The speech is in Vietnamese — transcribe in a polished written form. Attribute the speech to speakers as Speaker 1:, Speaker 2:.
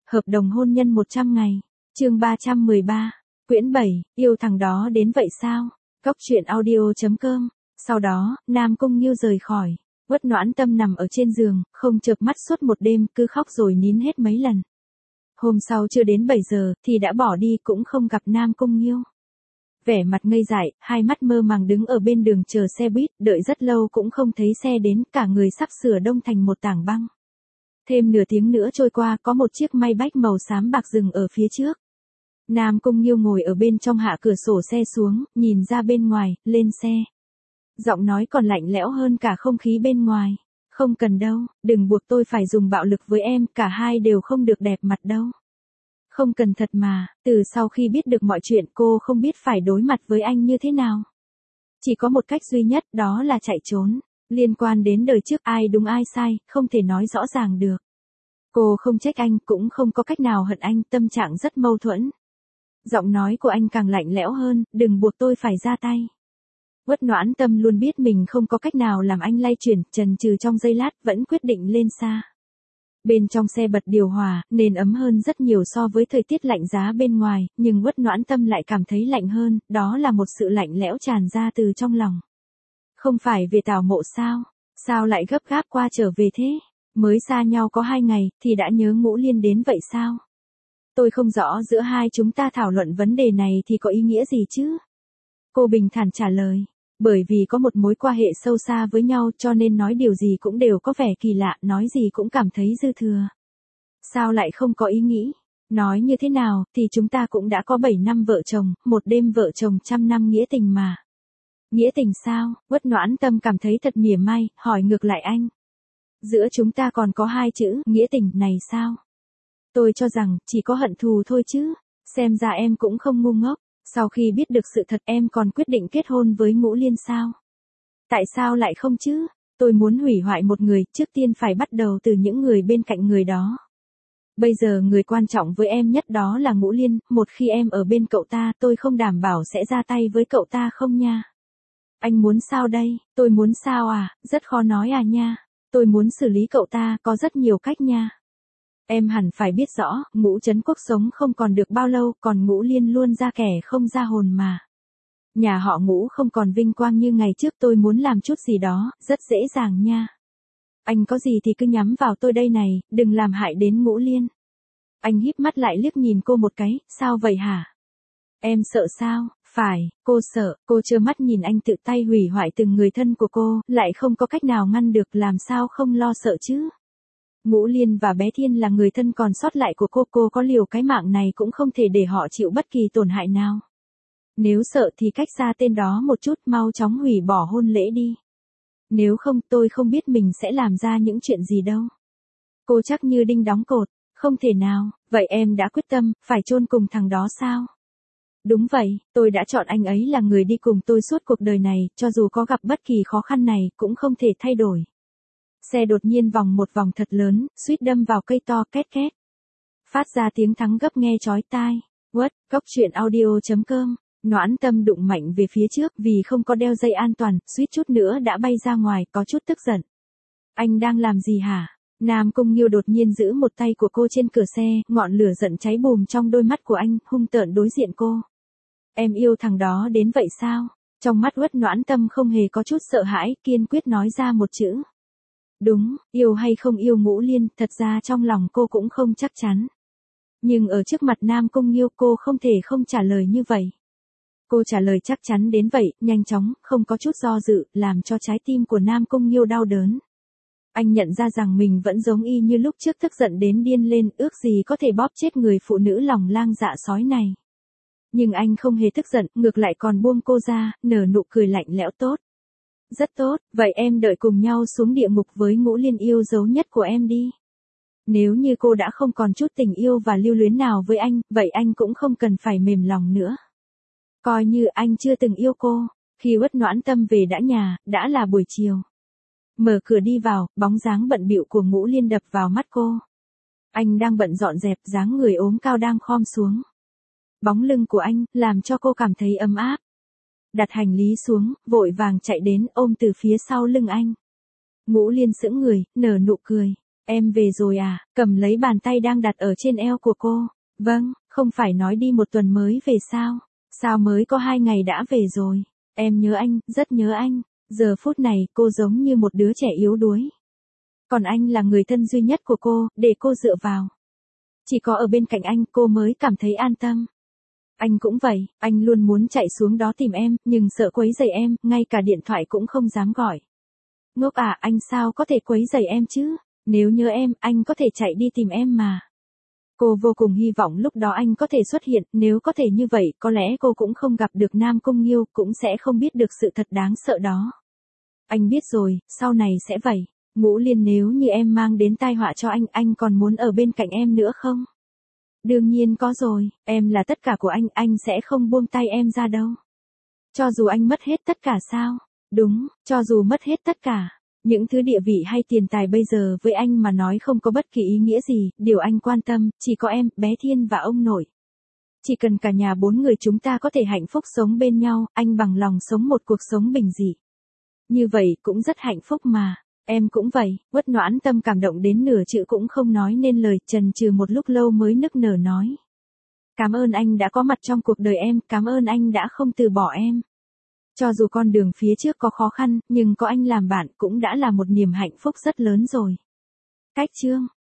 Speaker 1: Hợp đồng hôn nhân 100 ngày. Chương 313. Quyển 7, yêu thằng đó đến vậy sao? Cóc truyện audio.com. Sau đó, Nam Cung Nghiêu rời khỏi. Uất Noãn Tâm nằm ở trên giường, không chợp mắt suốt một đêm, cứ khóc rồi nín hết mấy lần. Hôm sau chưa đến 7 giờ, thì đã bỏ đi, cũng không gặp Nam Cung Nghiêu. Vẻ mặt ngây dại, hai mắt mơ màng đứng ở bên đường chờ xe buýt, đợi rất lâu cũng không thấy xe đến, cả người sắp sửa đông thành một tảng băng. Thêm nửa tiếng nữa trôi qua, có một chiếc Maybach màu xám bạc dừng ở phía trước. Nam Cung Nghiêu ngồi ở bên trong, hạ cửa sổ xe xuống, nhìn ra bên ngoài, lên xe. Giọng nói còn lạnh lẽo hơn cả không khí bên ngoài. Không cần đâu, đừng buộc tôi phải dùng bạo lực với em, cả hai đều không được đẹp mặt đâu. Không cần thật mà, từ sau khi biết được mọi chuyện cô không biết phải đối mặt với anh như thế nào. Chỉ có một cách duy nhất, đó là chạy trốn. Liên quan đến đời trước ai đúng ai sai, không thể nói rõ ràng được. Cô không trách anh, cũng không có cách nào hận anh, tâm trạng rất mâu thuẫn. Giọng nói của anh càng lạnh lẽo hơn, đừng buộc tôi phải ra tay. Uất Noãn Tâm luôn biết mình không có cách nào làm anh lay chuyển, chần chừ trong giây lát vẫn quyết định lên xa. Bên trong xe bật điều hòa, nên ấm hơn rất nhiều so với thời tiết lạnh giá bên ngoài, nhưng Uất Noãn Tâm lại cảm thấy lạnh hơn, đó là một sự lạnh lẽo tràn ra từ trong lòng. Không phải về Tào Mộ sao? Sao lại gấp gáp qua trở về thế? Mới xa nhau có 2 ngày, thì đã nhớ Ngũ Liên đến vậy sao? Tôi không rõ giữa hai chúng ta thảo luận vấn đề này thì có ý nghĩa gì chứ? Cô bình thản trả lời. Bởi vì có một mối quan hệ sâu xa với nhau cho nên nói điều gì cũng đều có vẻ kỳ lạ, nói gì cũng cảm thấy dư thừa. Sao lại không có ý nghĩ? Nói như thế nào thì chúng ta cũng đã có 7 năm vợ chồng, một đêm vợ chồng 100 năm nghĩa tình mà. Nghĩa tình sao? Uất Noãn Tâm cảm thấy thật mỉa mai, hỏi ngược lại anh. Giữa chúng ta còn có 2 chữ, nghĩa tình này sao? Tôi cho rằng, chỉ có hận thù thôi chứ. Xem ra em cũng không ngu ngốc. Sau khi biết được sự thật em còn quyết định kết hôn với Ngũ Liên sao? Tại sao lại không chứ? Tôi muốn hủy hoại một người, trước tiên phải bắt đầu từ những người bên cạnh người đó. Bây giờ người quan trọng với em nhất đó là Ngũ Liên, một khi em ở bên cậu ta tôi không đảm bảo sẽ ra tay với cậu ta không nha. Anh muốn sao đây? Tôi muốn sao à? Rất khó nói à nha. Tôi muốn xử lý cậu ta, có rất nhiều cách nha. Em hẳn phải biết rõ, Ngũ Trấn Quốc sống không còn được bao lâu, còn Ngũ Liên luôn ra kẻ không ra hồn mà. Nhà họ Ngũ không còn vinh quang như ngày trước, tôi muốn làm chút gì đó, rất dễ dàng nha. Anh có gì thì cứ nhắm vào tôi đây này, đừng làm hại đến Ngũ Liên. Anh híp mắt lại liếc nhìn cô một cái, sao vậy hả? Em sợ sao? Phải, cô sợ, cô trơ mắt nhìn anh tự tay hủy hoại từng người thân của cô, lại không có cách nào ngăn được, làm sao không lo sợ chứ? Ngũ Liên và bé Thiên là người thân còn sót lại của cô có liều cái mạng này cũng không thể để họ chịu bất kỳ tổn hại nào. Nếu sợ thì cách xa tên đó một chút, mau chóng hủy bỏ hôn lễ đi. Nếu không tôi không biết mình sẽ làm ra những chuyện gì đâu. Cô chắc như đinh đóng cột, không thể nào, vậy em đã quyết tâm, phải chôn cùng thằng đó sao? Đúng vậy, tôi đã chọn anh ấy là người đi cùng tôi suốt cuộc đời này, cho dù có gặp bất kỳ khó khăn này, cũng không thể thay đổi. Xe đột nhiên vòng một vòng thật lớn, suýt đâm vào cây to, két két. Phát ra tiếng thắng gấp nghe chói tai. What, Cóc truyện audio.com. Noãn Tâm đụng mạnh về phía trước vì không có đeo dây an toàn, suýt chút nữa đã bay ra ngoài, có chút tức giận. Anh đang làm gì hả? Nam Cung Nghiêu đột nhiên giữ một tay của cô trên cửa xe, ngọn lửa giận cháy bùm trong đôi mắt của anh, hung tợn đối diện cô. Em yêu thằng đó đến vậy sao? Trong mắt Uất Noãn Tâm không hề có chút sợ hãi, kiên quyết nói ra một chữ. Đúng, yêu hay không yêu Ngũ Liên, thật ra trong lòng cô cũng không chắc chắn. Nhưng ở trước mặt Nam Cung Nghiêu cô không thể không trả lời như vậy. Cô trả lời chắc chắn đến vậy, nhanh chóng, không có chút do dự, làm cho trái tim của Nam Cung Nghiêu đau đớn. Anh nhận ra rằng mình vẫn giống y như lúc trước, tức giận đến điên lên, ước gì có thể bóp chết người phụ nữ lòng lang dạ sói này. Nhưng anh không hề tức giận, ngược lại còn buông cô ra, nở nụ cười lạnh lẽo tốt. Rất tốt, vậy em đợi cùng nhau xuống địa ngục với Ngũ Liên yêu dấu nhất của em đi. Nếu như cô đã không còn chút tình yêu và lưu luyến nào với anh, vậy anh cũng không cần phải mềm lòng nữa. Coi như anh chưa từng yêu cô. Khi Uất Noãn Tâm về nhà, đã là buổi chiều. Mở cửa đi vào, bóng dáng bận bịu của Ngũ Liên đập vào mắt cô. Anh đang bận dọn dẹp, dáng người ốm cao đang khom xuống. Bóng lưng của anh, làm cho cô cảm thấy ấm áp. Đặt hành lý xuống, vội vàng chạy đến, ôm từ phía sau lưng anh. Ngũ Liên sững người, nở nụ cười. Em về rồi à, cầm lấy bàn tay đang đặt ở trên eo của cô. Vâng, không phải nói đi 1 tuần mới về sao? Sao mới có 2 ngày đã về rồi? Em nhớ anh, rất nhớ anh. Giờ phút này cô giống như một đứa trẻ yếu đuối. Còn anh là người thân duy nhất của cô, để cô dựa vào. Chỉ có ở bên cạnh anh cô mới cảm thấy an tâm. Anh cũng vậy, anh luôn muốn chạy xuống đó tìm em, nhưng sợ quấy rầy em, ngay cả điện thoại cũng không dám gọi. Ngốc à, anh sao có thể quấy rầy em chứ? Nếu nhớ em, anh có thể chạy đi tìm em mà. Cô vô cùng hy vọng lúc đó anh có thể xuất hiện, nếu có thể như vậy, có lẽ cô cũng không gặp được Nam Cung Nghiêu, cũng sẽ không biết được sự thật đáng sợ đó. Anh biết rồi, sau này sẽ vậy. Ngũ Liên, nếu như em mang đến tai họa cho anh còn muốn ở bên cạnh em nữa không? Đương nhiên có rồi, em là tất cả của anh sẽ không buông tay em ra đâu. Cho dù anh mất hết tất cả sao? Đúng, cho dù mất hết tất cả. Những thứ địa vị hay tiền tài bây giờ với anh mà nói không có bất kỳ ý nghĩa gì, điều anh quan tâm, chỉ có em, bé Thiên và ông nội. Chỉ cần cả nhà 4 người chúng ta có thể hạnh phúc sống bên nhau, anh bằng lòng sống một cuộc sống bình dị. Như vậy cũng rất hạnh phúc mà. Em cũng vậy. Uất Noãn Tâm cảm động đến nửa chữ cũng không nói nên lời, chần chừ một lúc lâu mới nức nở nói. Cảm ơn anh đã có mặt trong cuộc đời em, cảm ơn anh đã không từ bỏ em. Cho dù con đường phía trước có khó khăn, nhưng có anh làm bạn cũng đã là một niềm hạnh phúc rất lớn rồi. Cách chương